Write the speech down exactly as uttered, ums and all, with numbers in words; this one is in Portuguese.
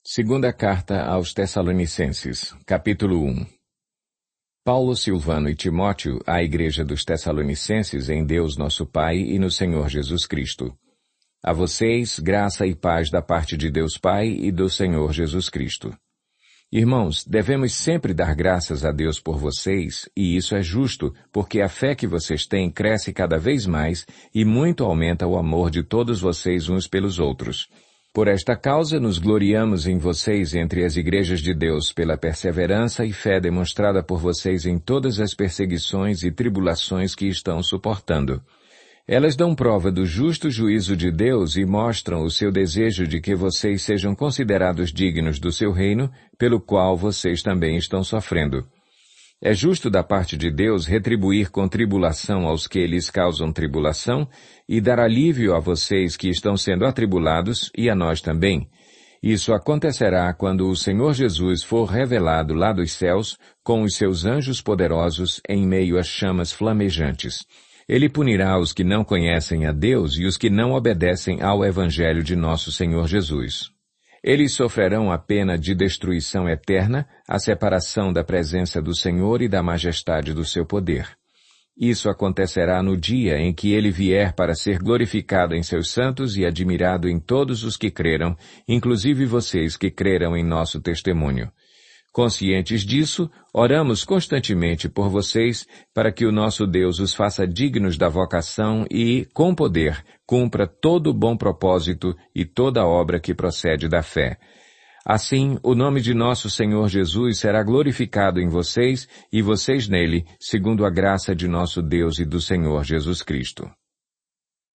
Segunda Carta aos Tessalonicenses, capítulo um. Paulo, Silvano e Timóteo, à Igreja dos Tessalonicenses em Deus nosso Pai e no Senhor Jesus Cristo. A vocês, graça e paz da parte de Deus Pai e do Senhor Jesus Cristo. Irmãos, devemos sempre dar graças a Deus por vocês, e isso é justo, porque a fé que vocês têm cresce cada vez mais e muito aumenta o amor de todos vocês uns pelos outros. Por esta causa nos gloriamos em vocês entre as igrejas de Deus pela perseverança e fé demonstrada por vocês em todas as perseguições e tribulações que estão suportando. Elas dão prova do justo juízo de Deus e mostram o seu desejo de que vocês sejam considerados dignos do seu reino, pelo qual vocês também estão sofrendo. É justo da parte de Deus retribuir com tribulação aos que lhes causam tribulação e dar alívio a vocês que estão sendo atribulados e a nós também. Isso acontecerá quando o Senhor Jesus for revelado lá dos céus com os seus anjos poderosos em meio às chamas flamejantes. Ele punirá os que não conhecem a Deus e os que não obedecem ao Evangelho de nosso Senhor Jesus. Eles sofrerão a pena de destruição eterna, a separação da presença do Senhor e da majestade do seu poder. Isso acontecerá no dia em que ele vier para ser glorificado em seus santos e admirado em todos os que creram, inclusive vocês que creram em nosso testemunho. Conscientes disso, oramos constantemente por vocês para que o nosso Deus os faça dignos da vocação e, com poder, cumpra todo o bom propósito e toda obra que procede da fé. Assim, o nome de nosso Senhor Jesus será glorificado em vocês e vocês nele, segundo a graça de nosso Deus e do Senhor Jesus Cristo.